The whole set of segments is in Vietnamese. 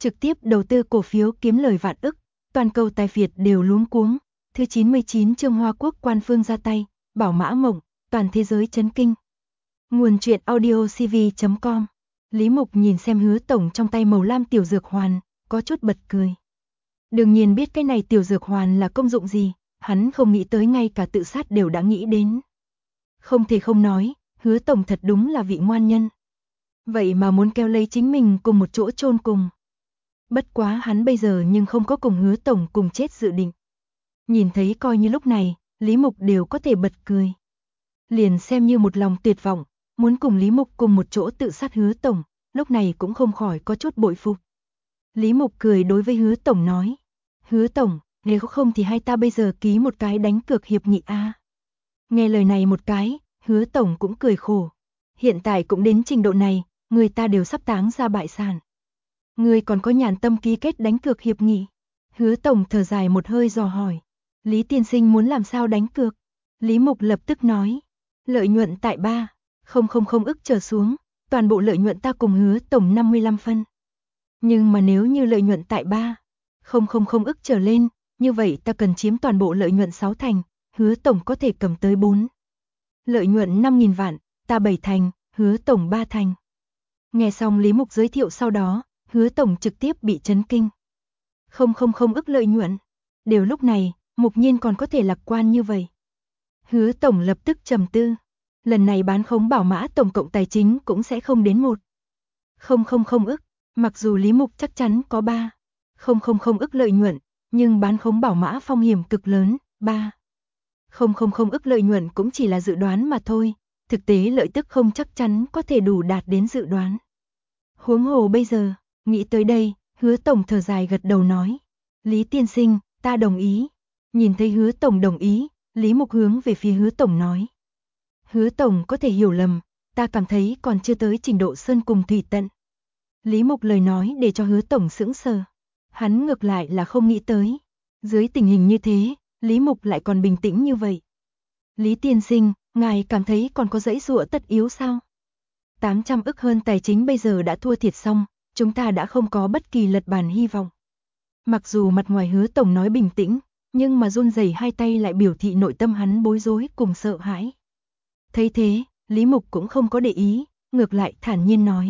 trực tiếp đầu tư cổ phiếu kiếm lời vạn ức, toàn cầu tài phiệt đều luống cuống. Thứ 99 chương Hoa Quốc quan phương ra tay, bảo mã mộng, toàn thế giới chấn kinh. Nguồn truyện audio cv.com. Lý Mục nhìn xem Hứa tổng trong tay màu lam tiểu dược hoàn, có chút bật cười. Đương nhiên biết cái này tiểu dược hoàn là công dụng gì, hắn không nghĩ tới ngay cả tự sát đều đã nghĩ đến. Không thể không nói, Hứa tổng thật đúng là vị ngoan nhân. Vậy mà muốn kéo lấy chính mình cùng một chỗ chôn cùng. Bất quá hắn bây giờ nhưng không có cùng Hứa tổng cùng chết dự định. Nhìn thấy coi như lúc này, Lý Mục đều có thể bật cười. Liền xem như một lòng tuyệt vọng, muốn cùng Lý Mục cùng một chỗ tự sát Hứa tổng, lúc này cũng không khỏi có chút bội phục. Lý Mục cười đối với Hứa tổng nói, Hứa tổng, nếu không thì hai ta bây giờ ký một cái đánh cược hiệp nghị a. Nghe lời này một cái, Hứa tổng cũng cười khổ. Hiện tại cũng đến trình độ này, người ta đều sắp táng ra bại sản. Người còn có nhàn tâm ký kết đánh cược hiệp nghị? Hứa tổng thở dài một hơi dò hỏi. Lý tiên sinh muốn làm sao đánh cược? Lý Mục lập tức nói, lợi nhuận tại 3,000 ức trở xuống, toàn bộ lợi nhuận ta cùng Hứa tổng 55 phân. Nhưng mà nếu như lợi nhuận tại 3,000 ức trở lên, như vậy ta cần chiếm toàn bộ lợi nhuận 6 thành, Hứa tổng có thể cầm tới 4. Lợi nhuận 5.000 vạn, ta 7 thành, Hứa tổng 3 thành. Nghe xong Lý Mục giới thiệu sau đó, Hứa tổng trực tiếp bị chấn kinh. 0,0 ức lợi nhuận. Đều lúc này, Mục Nhiên còn có thể lạc quan như vậy. Hứa tổng lập tức trầm tư. Lần này bán khống bảo mã tổng cộng tài chính cũng sẽ không đến 1,000 ức. Mặc dù Lý Mục chắc chắn có 3,000 ức lợi nhuận, nhưng bán khống bảo mã phong hiểm cực lớn, 3,000 ức lợi nhuận cũng chỉ là dự đoán mà thôi. Thực tế lợi tức không chắc chắn có thể đủ đạt đến dự đoán. Huống hồ bây giờ, nghĩ tới đây, Hứa tổng thở dài gật đầu nói. Lý tiên sinh, ta đồng ý. Nhìn thấy Hứa tổng đồng ý, Lý Mục hướng về phía Hứa tổng nói. Hứa tổng có thể hiểu lầm, ta cảm thấy còn chưa tới trình độ sơn cùng thủy tận. Lý Mục lời nói để cho Hứa tổng sững sờ. Hắn ngược lại là không nghĩ tới. Dưới tình hình như thế, Lý Mục lại còn bình tĩnh như vậy. Lý tiên sinh, ngài cảm thấy còn có dãy dụa tất yếu sao? 800 ức hơn tài chính bây giờ đã thua thiệt xong, chúng ta đã không có bất kỳ lật bàn hy vọng. Mặc dù mặt ngoài Hứa tổng nói bình tĩnh, nhưng mà run rẩy hai tay lại biểu thị nội tâm hắn bối rối cùng sợ hãi. Thấy thế, Lý Mục cũng không có để ý, ngược lại thản nhiên nói.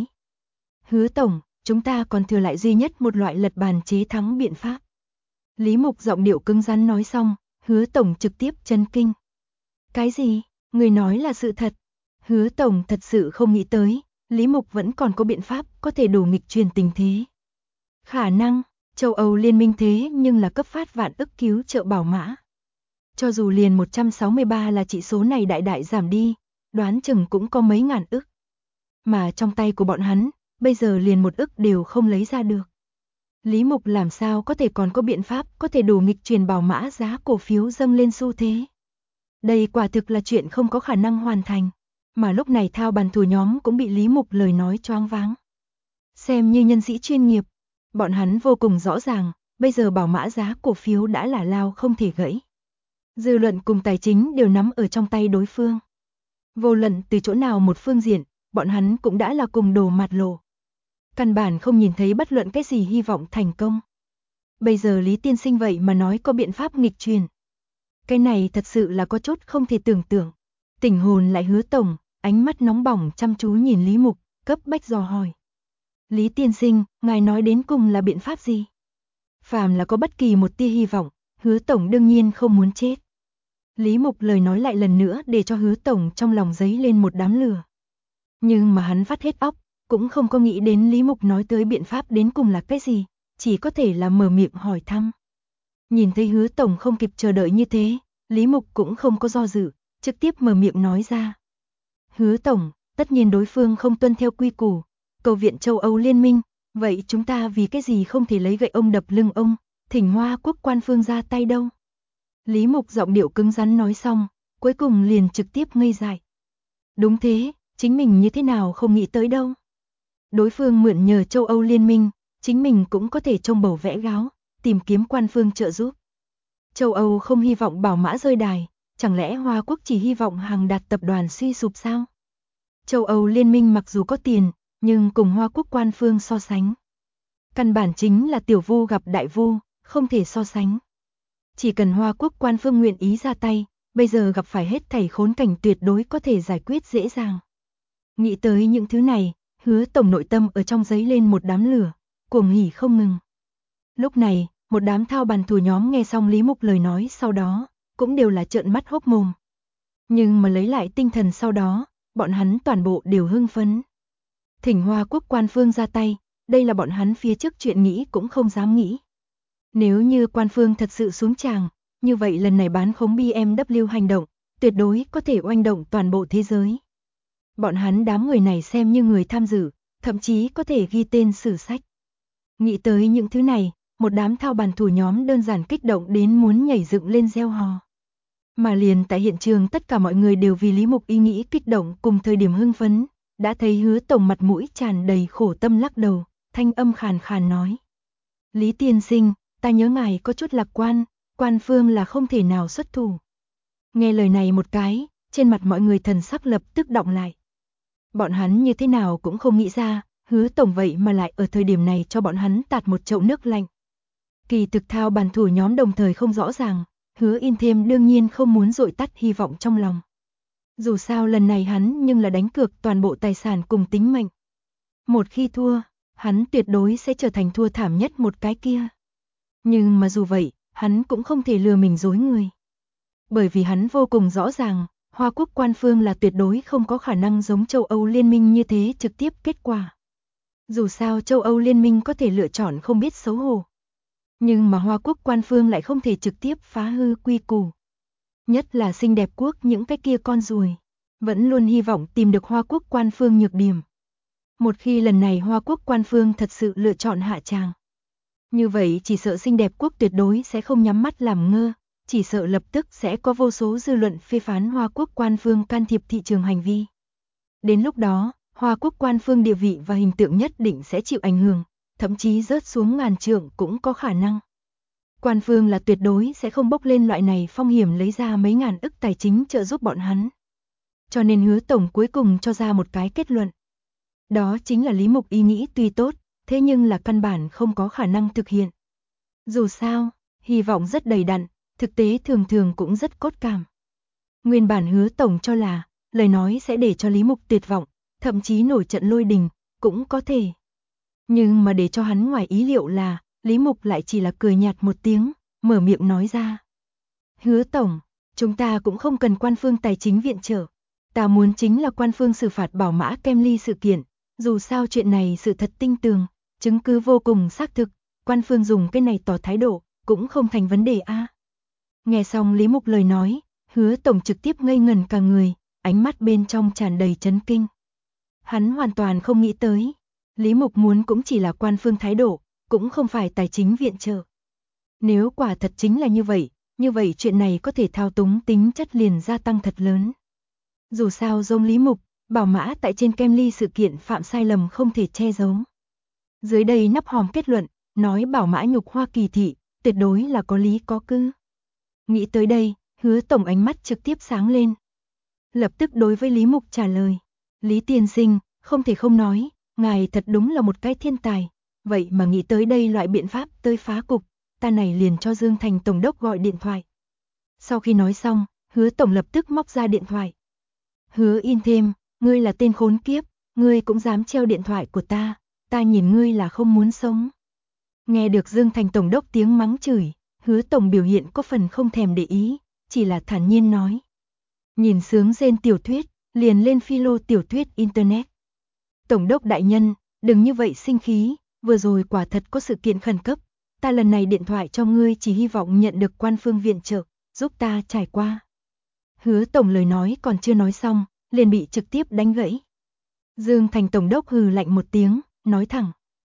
Hứa tổng, chúng ta còn thừa lại duy nhất một loại lật bàn chế thắng biện pháp. Lý Mục giọng điệu cứng rắn nói xong, Hứa tổng trực tiếp chấn kinh. Cái gì? Người nói là sự thật. Hứa tổng thật sự không nghĩ tới, Lý Mục vẫn còn có biện pháp có thể đủ nghịch truyền tình thế. Khả năng, châu Âu liên minh thế nhưng là cấp phát vạn ức cứu trợ bảo mã. Cho dù liền 163 là chỉ số này đại đại giảm đi, đoán chừng cũng có mấy ngàn ức. Mà trong tay của bọn hắn, bây giờ liền 1 ức đều không lấy ra được. Lý Mục làm sao có thể còn có biện pháp có thể đủ nghịch truyền bảo mã giá cổ phiếu dâng lên xu thế. Đây quả thực là chuyện không có khả năng hoàn thành. Mà lúc này thao bàn thủ nhóm cũng bị Lý Mục lời nói choáng váng. Xem như nhân sĩ chuyên nghiệp, bọn hắn vô cùng rõ ràng, bây giờ bảo mã giá cổ phiếu đã là lao không thể gãy. Dư luận cùng tài chính đều nắm ở trong tay đối phương. Vô luận từ chỗ nào một phương diện, bọn hắn cũng đã là cùng đồ mặt lộ. Căn bản không nhìn thấy bất luận cái gì hy vọng thành công. Bây giờ Lý tiên sinh vậy mà nói có biện pháp nghịch truyền. Cái này thật sự là có chút không thể tưởng tượng. Tỉnh hồn lại Hứa tổng, ánh mắt nóng bỏng chăm chú nhìn Lý Mục, cấp bách dò hỏi. Lý tiên sinh, ngài nói đến cùng là biện pháp gì? Phàm là có bất kỳ một tia hy vọng, Hứa tổng đương nhiên không muốn chết. Lý Mục lời nói lại lần nữa để cho Hứa tổng trong lòng dấy lên một đám lửa. Nhưng mà hắn vắt hết óc, cũng không có nghĩ đến Lý Mục nói tới biện pháp đến cùng là cái gì, chỉ có thể là mở miệng hỏi thăm. Nhìn thấy Hứa tổng không kịp chờ đợi như thế, Lý Mục cũng không có do dự, trực tiếp mở miệng nói ra. Hứa tổng, tất nhiên đối phương không tuân theo quy củ, cầu viện châu Âu liên minh, vậy chúng ta vì cái gì không thể lấy gậy ông đập lưng ông, thỉnh Hoa Quốc quan phương ra tay đâu? Lý Mục giọng điệu cứng rắn nói xong, cuối cùng liền trực tiếp ngây dại. Đúng thế, chính mình như thế nào không nghĩ tới đâu. Đối phương mượn nhờ châu Âu liên minh, chính mình cũng có thể trông bầu vẽ gáo, tìm kiếm quan phương trợ giúp. Châu Âu không hy vọng bảo mã rơi đài, chẳng lẽ Hoa Quốc chỉ hy vọng hàng đạt tập đoàn suy sụp sao? Châu Âu liên minh mặc dù có tiền, nhưng cùng Hoa Quốc quan phương so sánh. Căn bản chính là tiểu vu gặp đại vu, không thể so sánh. Chỉ cần Hoa Quốc quan phương nguyện ý ra tay, bây giờ gặp phải hết thảy khốn cảnh tuyệt đối có thể giải quyết dễ dàng. Nghĩ tới những thứ này, Hứa tổng nội tâm ở trong giấy lên một đám lửa, cuồng hỉ không ngừng. Lúc này, một đám thao bàn thủ nhóm nghe xong Lý Mục lời nói sau đó, cũng đều là trợn mắt hốc mồm. Nhưng mà lấy lại tinh thần sau đó, bọn hắn toàn bộ đều hưng phấn. Thỉnh Hoa Quốc quan phương ra tay, đây là bọn hắn phía trước chuyện nghĩ cũng không dám nghĩ. Nếu như quan phương thật sự xuống tràng, như vậy lần này bán khống BMW hành động, tuyệt đối có thể oanh động toàn bộ thế giới. Bọn hắn đám người này xem như người tham dự, thậm chí có thể ghi tên sử sách. Nghĩ tới những thứ này, một đám thao bàn thủ nhóm đơn giản kích động đến muốn nhảy dựng lên reo hò. Mà liền tại hiện trường tất cả mọi người đều vì Lý Mục ý nghĩ kích động cùng thời điểm hưng phấn, đã thấy Hứa tổng mặt mũi tràn đầy khổ tâm lắc đầu, thanh âm khàn khàn nói. Lý tiên sinh, ta nhớ ngài có chút lạc quan, quan phương là không thể nào xuất thủ. Nghe lời này một cái, trên mặt mọi người thần sắc lập tức đọng lại. Bọn hắn như thế nào cũng không nghĩ ra, Hứa tổng vậy mà lại ở thời điểm này cho bọn hắn tạt một chậu nước lạnh. Kỳ thực thao bàn thủ nhóm đồng thời không rõ ràng, Hứa In Thêm đương nhiên không muốn dội tắt hy vọng trong lòng. Dù sao lần này hắn nhưng là đánh cược toàn bộ tài sản cùng tính mệnh. Một khi thua, hắn tuyệt đối sẽ trở thành thua thảm nhất một cái kia. Nhưng mà dù vậy, hắn cũng không thể lừa mình dối người. Bởi vì hắn vô cùng rõ ràng, Hoa Quốc quan phương là tuyệt đối không có khả năng giống châu Âu liên minh như thế trực tiếp kết quả. Dù sao châu Âu liên minh có thể lựa chọn không biết xấu hổ. Nhưng mà Hoa Quốc quan phương lại không thể trực tiếp phá hư quy củ. Nhất là xinh đẹp quốc những cái kia con ruồi. Vẫn luôn hy vọng tìm được Hoa Quốc quan phương nhược điểm. Một khi lần này Hoa Quốc quan phương thật sự lựa chọn hạ tràng. Như vậy chỉ sợ xinh đẹp quốc tuyệt đối sẽ không nhắm mắt làm ngơ. Chỉ sợ lập tức sẽ có vô số dư luận phê phán Hoa Quốc quan phương can thiệp thị trường hành vi. Đến lúc đó, Hoa Quốc quan phương địa vị và hình tượng nhất định sẽ chịu ảnh hưởng, thậm chí rớt xuống ngàn trượng cũng có khả năng. Quan phương là tuyệt đối sẽ không bốc lên loại này phong hiểm lấy ra mấy ngàn ức tài chính trợ giúp bọn hắn. Cho nên Hứa tổng cuối cùng cho ra một cái kết luận. Đó chính là Lý Mục ý nghĩ tuy tốt, thế nhưng là căn bản không có khả năng thực hiện. Dù sao, hy vọng rất đầy đặn, thực tế thường thường cũng rất cốt cảm. Nguyên bản Hứa tổng cho là, lời nói sẽ để cho Lý Mục tuyệt vọng, thậm chí nổi trận lôi đình, cũng có thể. Nhưng mà để cho hắn ngoài ý liệu là, Lý Mục lại chỉ là cười nhạt một tiếng, mở miệng nói ra. Hứa tổng, chúng ta cũng không cần quan phương tài chính viện trợ. Ta muốn chính là quan phương xử phạt Bảo Mã Kemly sự kiện. Dù sao chuyện này sự thật tinh tường, chứng cứ vô cùng xác thực, quan phương dùng cái này tỏ thái độ, cũng không thành vấn đề a. Nghe xong Lý Mục lời nói, Hứa tổng trực tiếp ngây ngẩn cả người, ánh mắt bên trong tràn đầy chấn kinh. Hắn hoàn toàn không nghĩ tới, Lý Mục muốn cũng chỉ là quan phương thái độ, cũng không phải tài chính viện trợ. Nếu quả thật chính là như vậy chuyện này có thể thao túng tính chất liền gia tăng thật lớn. Dù sao giống Lý Mục, Bảo Mã tại trên Kemly sự kiện phạm sai lầm không thể che giấu. Dưới đây nắp hòm kết luận, nói Bảo Mã nhục Hoa Kỳ thị, tuyệt đối là có lý có cứ. Nghĩ tới đây, Hứa tổng ánh mắt trực tiếp sáng lên. Lập tức đối với Lý Mục trả lời. Lý tiên sinh, không thể không nói, ngài thật đúng là một cái thiên tài. Vậy mà nghĩ tới đây loại biện pháp tới phá cục, ta này liền cho Dương Thành tổng đốc gọi điện thoại. Sau khi nói xong, Hứa tổng lập tức móc ra điện thoại. Hứa In Thêm, ngươi là tên khốn kiếp, ngươi cũng dám treo điện thoại của ta nhìn ngươi là không muốn sống. Nghe được Dương Thành tổng đốc tiếng mắng chửi, Hứa tổng biểu hiện có phần không thèm để ý, chỉ là thản nhiên nói. Nhìn sướng rên tiểu thuyết, liền lên philo tiểu thuyết internet. Tổng đốc đại nhân, đừng như vậy sinh khí, vừa rồi quả thật có sự kiện khẩn cấp, ta lần này điện thoại cho ngươi chỉ hy vọng nhận được quan phương viện trợ, giúp ta trải qua. Hứa tổng lời nói còn chưa nói xong, liền bị trực tiếp đánh gãy. Dương Thành tổng đốc hừ lạnh một tiếng, nói thẳng.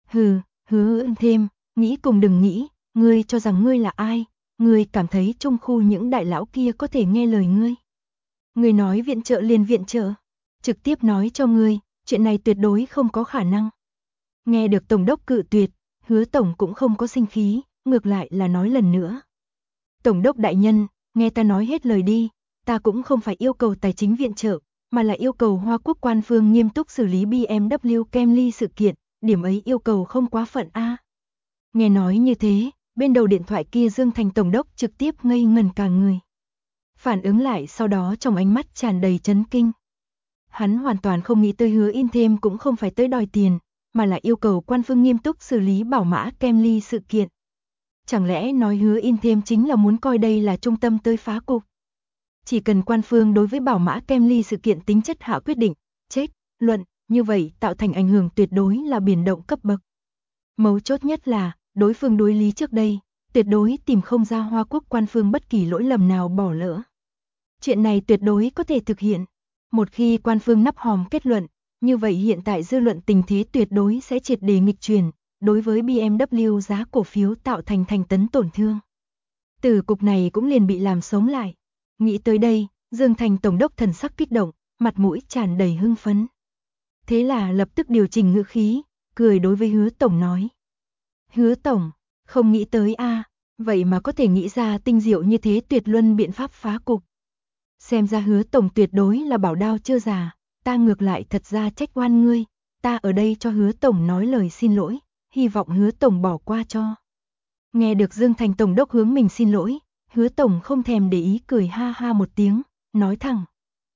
Hứa In Thêm, nghĩ cùng đừng nghĩ, ngươi cho rằng ngươi là ai, ngươi cảm thấy trong khu những đại lão kia có thể nghe lời ngươi. Ngươi nói viện trợ liền viện trợ, trực tiếp nói cho ngươi, chuyện này tuyệt đối không có khả năng. Nghe được tổng đốc cự tuyệt, Hứa tổng cũng không có sinh khí, ngược lại là nói lần nữa. Tổng đốc đại nhân, nghe ta nói hết lời đi, ta cũng không phải yêu cầu tài chính viện trợ, mà là yêu cầu Hoa Quốc quan phương nghiêm túc xử lý BMW Kemly sự kiện, điểm ấy yêu cầu không quá phận a. Nghe nói như thế, bên đầu điện thoại kia Dương Thành tổng đốc trực tiếp ngây ngẩn cả người. Phản ứng lại sau đó trong ánh mắt tràn đầy chấn kinh. Hắn hoàn toàn không nghĩ tới Hứa In Thêm cũng không phải tới đòi tiền, mà là yêu cầu Quan Phương nghiêm túc xử lý Bảo Mã Kemly sự kiện. Chẳng lẽ nói Hứa In Thêm chính là muốn coi đây là trung tâm tới phá cục? Chỉ cần Quan Phương đối với Bảo Mã Kemly sự kiện tính chất hạ quyết định, chết, luận, như vậy tạo thành ảnh hưởng tuyệt đối là biển động cấp bậc. Mấu chốt nhất là, đối phương đối lý trước đây, tuyệt đối tìm không ra Hoa Quốc Quan Phương bất kỳ lỗi lầm nào bỏ lỡ. Chuyện này tuyệt đối có thể thực hiện. Một khi Quan Phương nắp hòm kết luận, như vậy hiện tại dư luận tình thế tuyệt đối sẽ triệt để nghịch chuyển, đối với BMW giá cổ phiếu tạo thành thành tấn tổn thương. Từ cục này cũng liền bị làm sống lại. Nghĩ tới đây, Dương Thành tổng đốc thần sắc kích động, mặt mũi tràn đầy hưng phấn. Thế là lập tức điều chỉnh ngữ khí, cười đối với Hứa tổng nói. Hứa tổng, không nghĩ tới a, vậy mà có thể nghĩ ra tinh diệu như thế tuyệt luân biện pháp phá cục. Xem ra Hứa tổng tuyệt đối là bảo đao chưa già, ta ngược lại thật ra trách oan ngươi, ta ở đây cho Hứa tổng nói lời xin lỗi, hy vọng Hứa tổng bỏ qua cho. Nghe được Dương Thành tổng đốc hướng mình xin lỗi, Hứa tổng không thèm để ý cười ha ha một tiếng, nói thẳng.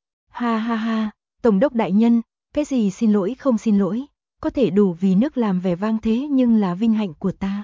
Ha ha ha, tổng đốc đại nhân, cái gì xin lỗi không xin lỗi, có thể đủ vì nước làm vẻ vang thế nhưng là vinh hạnh của ta.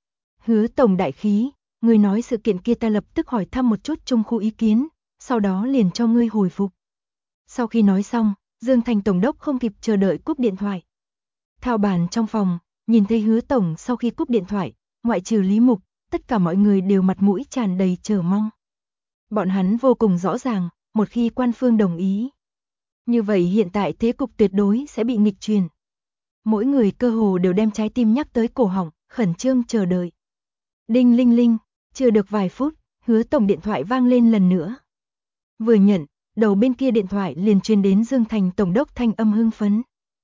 Hứa tổng đại khí, ngươi nói sự kiện kia ta lập tức hỏi thăm một chút trong khu ý kiến, sau đó liền cho ngươi hồi phục. Sau khi nói xong, Dương Thành tổng đốc không kịp chờ đợi cúp điện thoại. Thao bàn trong phòng, nhìn thấy Hứa tổng sau khi cúp điện thoại, ngoại trừ Lý Mục, tất cả mọi người đều mặt mũi tràn đầy chờ mong. Bọn hắn vô cùng rõ ràng, một khi Quan Phương đồng ý, như vậy hiện tại thế cục tuyệt đối sẽ bị nghịch chuyển. Mỗi người cơ hồ đều đem trái tim nhắc tới cổ họng, khẩn trương chờ đợi. Đinh linh linh, chưa được vài phút, Hứa tổng điện thoại vang lên lần nữa. Vừa nhận, đầu bên kia điện thoại liền truyền đến Dương Thành tổng đốc thanh âm hưng phấn.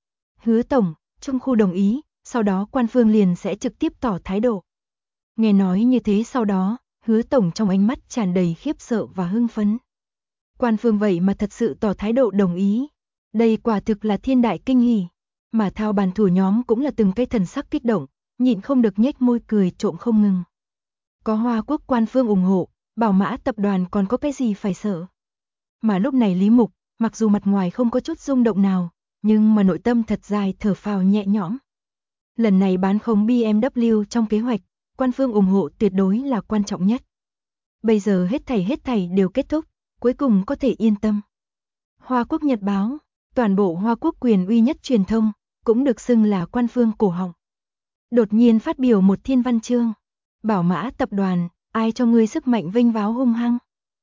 Hứa tổng, trong khu đồng ý, sau đó Quan Phương liền sẽ trực tiếp tỏ thái độ. Nghe nói như thế sau đó, Hứa tổng trong ánh mắt tràn đầy khiếp sợ và hưng phấn. Quan Phương vậy mà thật sự tỏ thái độ đồng ý. Đây quả thực là thiên đại kinh hỉ. Mà thao bàn thủ nhóm cũng là từng cái thần sắc kích động, nhịn không được nhếch môi cười trộm không ngừng. Có Hoa Quốc Quan Phương ủng hộ, Bảo Mã tập đoàn còn có cái gì phải sợ. Mà lúc này Lý Mục, mặc dù mặt ngoài không có chút rung động nào, nhưng mà nội tâm thật dài thở phào nhẹ nhõm. Lần này bán khống BMW trong kế hoạch, Quan Phương ủng hộ tuyệt đối là quan trọng nhất. Bây giờ hết thảy đều kết thúc, cuối cùng có thể yên tâm. Hoa Quốc Nhật báo, toàn bộ Hoa Quốc quyền uy nhất truyền thông, cũng được xưng là Quan Phương cổ họng. Đột nhiên phát biểu một thiên văn chương. Bảo Mã tập đoàn, ai cho ngươi sức mạnh vinh váo hung hăng.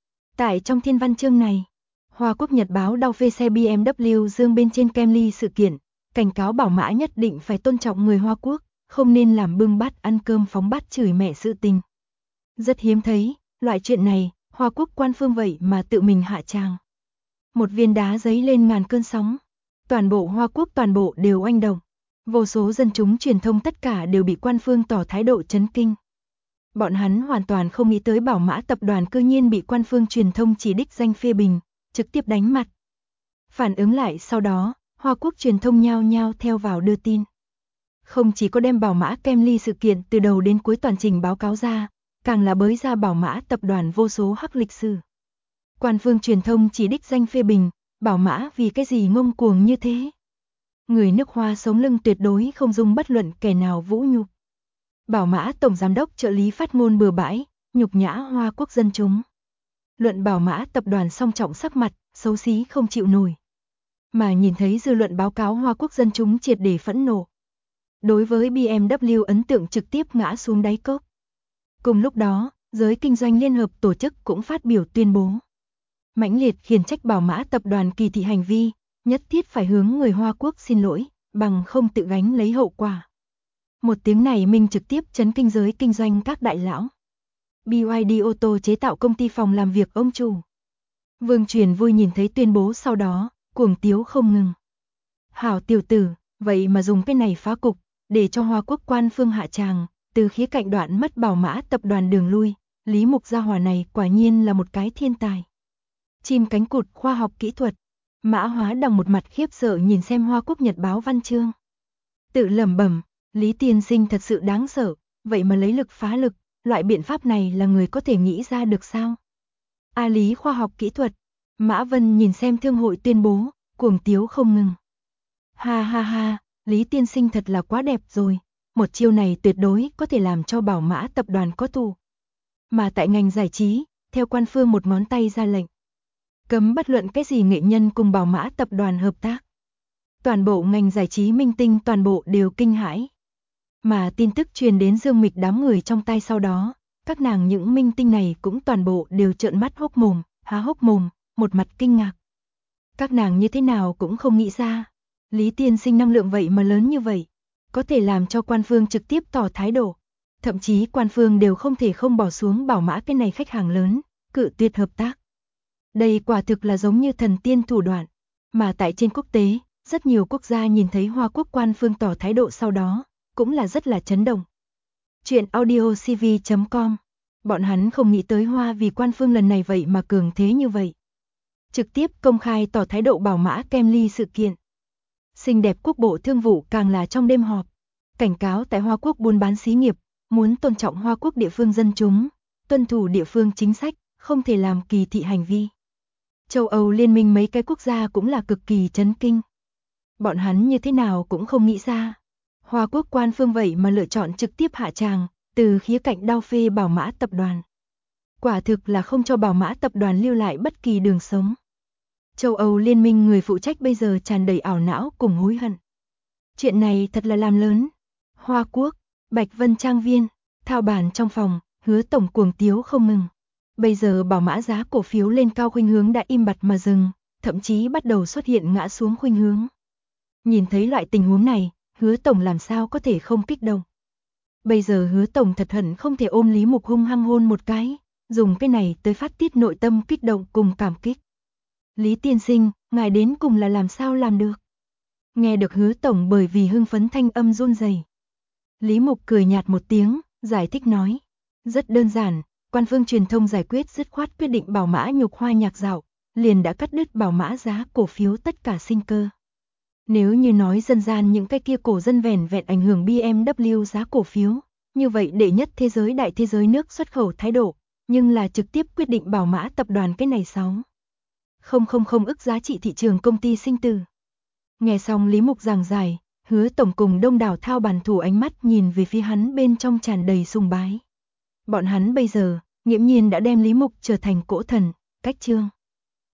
Tại trong thiên văn chương này, Hoa Quốc Nhật báo đau phê xe BMW dương bên trên Kemly sự kiện, cảnh cáo Bảo Mã nhất định phải tôn trọng người Hoa Quốc, không nên làm bưng bát ăn cơm phóng bát chửi mẹ sự tình. Rất hiếm thấy, loại chuyện này, Hoa Quốc Quan Phương vậy mà tự mình hạ tràng. Một viên đá giấy lên ngàn cơn sóng, toàn bộ Hoa Quốc toàn bộ đều oanh động. Vô số dân chúng truyền thông tất cả đều bị Quan Phương tỏ thái độ chấn kinh. Bọn hắn hoàn toàn không nghĩ tới Bảo Mã tập đoàn cư nhiên bị Quan Phương truyền thông chỉ đích danh phê bình, trực tiếp đánh mặt. Phản ứng lại sau đó, Hoa Quốc truyền thông nhao nhao theo vào đưa tin. Không chỉ có đem Bảo Mã Kemly sự kiện từ đầu đến cuối toàn trình báo cáo ra, càng là bới ra Bảo Mã tập đoàn vô số hắc lịch sử. Quan Phương truyền thông chỉ đích danh phê bình, Bảo Mã vì cái gì ngông cuồng như thế. Người nước Hoa sống lưng tuyệt đối không dung bất luận kẻ nào vũ nhục. Bảo Mã tổng giám đốc trợ lý phát ngôn bừa bãi, nhục nhã Hoa Quốc dân chúng. Luận Bảo Mã tập đoàn song trọng sắc mặt, xấu xí không chịu nổi. Mà nhìn thấy dư luận báo cáo Hoa Quốc dân chúng triệt để phẫn nộ. Đối với BMW ấn tượng trực tiếp ngã xuống đáy cốc. Cùng lúc đó, giới kinh doanh liên hợp tổ chức cũng phát biểu tuyên bố. Mãnh liệt khiển trách Bảo Mã tập đoàn kỳ thị hành vi, nhất thiết phải hướng người Hoa Quốc xin lỗi, bằng không tự gánh lấy hậu quả. Một tiếng này minh trực tiếp chấn kinh giới kinh doanh các đại lão. BYD ô tô chế tạo công ty phòng làm việc ông chủ. Vương Truyền vui nhìn thấy tuyên bố sau đó, cuồng tiếu không ngừng. Hảo tiểu tử, vậy mà dùng cái này phá cục, để cho Hoa Quốc Quan Phương hạ tràng, từ khía cạnh đoạn mất Bảo Mã tập đoàn đường lui, Lý Mục gia hỏa này quả nhiên là một cái thiên tài. Chim cánh cụt khoa học kỹ thuật, Mã Hóa Đằng một mặt khiếp sợ nhìn xem Hoa Quốc Nhật báo văn chương. Tự lẩm bẩm, Lý tiên sinh thật sự đáng sợ, vậy mà lấy lực phá lực, loại biện pháp này là người có thể nghĩ ra được sao? Lý khoa học kỹ thuật. Mã Vân nhìn xem thương hội tuyên bố, cuồng tiếu không ngừng. Ha ha ha, Lý tiên sinh thật là quá đẹp rồi, một chiêu này tuyệt đối có thể làm cho Bảo Mã tập đoàn có thù. Mà tại ngành giải trí, theo quan phương một ngón tay ra lệnh, cấm bất luận cái gì nghệ nhân cùng Bảo Mã tập đoàn hợp tác. Toàn bộ ngành giải trí minh tinh toàn bộ đều kinh hãi. Mà tin tức truyền đến Dương Mịch đám người trong tay sau đó, các nàng những minh tinh này cũng toàn bộ đều trợn mắt hốc mồm, há hốc mồm, một mặt kinh ngạc. Các nàng như thế nào cũng không nghĩ ra, Lý tiên sinh năng lượng vậy mà lớn như vậy, có thể làm cho quan phương trực tiếp tỏ thái độ. Thậm chí quan phương đều không thể không bỏ xuống Bảo Mã cái này khách hàng lớn, cự tuyệt hợp tác. Đây quả thực là giống như thần tiên thủ đoạn, mà tại trên quốc tế, rất nhiều quốc gia nhìn thấy Hoa Quốc quan phương tỏ thái độ sau đó, cũng là rất là chấn động. Chuyện audiocv.com. Bọn hắn không nghĩ tới Hoa vì quan phương lần này vậy mà cường thế như vậy. Trực tiếp công khai tỏ thái độ Bảo Mã Kemly sự kiện. Xinh đẹp quốc bộ thương vụ càng là trong đêm họp, cảnh cáo tại Hoa Quốc buôn bán xí nghiệp, muốn tôn trọng Hoa Quốc địa phương dân chúng, tuân thủ địa phương chính sách, không thể làm kỳ thị hành vi. Châu Âu liên minh mấy cái quốc gia cũng là cực kỳ chấn kinh. Bọn hắn như thế nào cũng không nghĩ ra. Hoa Quốc quan phương vậy mà lựa chọn trực tiếp hạ tràng, từ khía cạnh đao phê Bảo Mã tập đoàn. Quả thực là không cho Bảo Mã tập đoàn lưu lại bất kỳ đường sống. Châu Âu liên minh người phụ trách bây giờ tràn đầy ảo não cùng hối hận. Chuyện này thật là làm lớn. Hoa Quốc, Bạch Vân Trang viên, thao bàn trong phòng, Hứa tổng cuồng tiếu không ngừng. Bây giờ Bảo Mã giá cổ phiếu lên cao khuynh hướng đã im bặt mà dừng, thậm chí bắt đầu xuất hiện ngã xuống khuynh hướng. Nhìn thấy loại tình huống này, Hứa tổng làm sao có thể không kích động. Bây giờ Hứa tổng thật hận không thể ôm Lý Mục hung hăng hôn một cái, dùng cái này tới phát tiết nội tâm kích động cùng cảm kích. Lý tiên sinh, ngài đến cùng là làm sao làm được? Nghe được Hứa tổng bởi vì hưng phấn thanh âm run rẩy. Lý Mục cười nhạt một tiếng, giải thích nói. Rất đơn giản, quan phương truyền thông giải quyết dứt khoát quyết định Bảo Mã nhục hoa nhạc dạo, liền đã cắt đứt Bảo Mã giá cổ phiếu tất cả sinh cơ. Nếu như nói dân gian những cái kia cổ dân vẻn vẹn ảnh hưởng BMW giá cổ phiếu, như vậy đệ nhất thế giới đại thế giới nước xuất khẩu thái độ, nhưng là trực tiếp quyết định Bảo Mã tập đoàn cái này 6,000 ức giá trị thị trường công ty sinh tử. Nghe xong Lý Mục giảng giải, Hứa tổng cùng đông đảo thao bàn thủ ánh mắt nhìn về phía hắn bên trong tràn đầy sùng bái. Bọn hắn bây giờ, nghiễm nhiên đã đem Lý Mục trở thành cỗ thần, cách chương.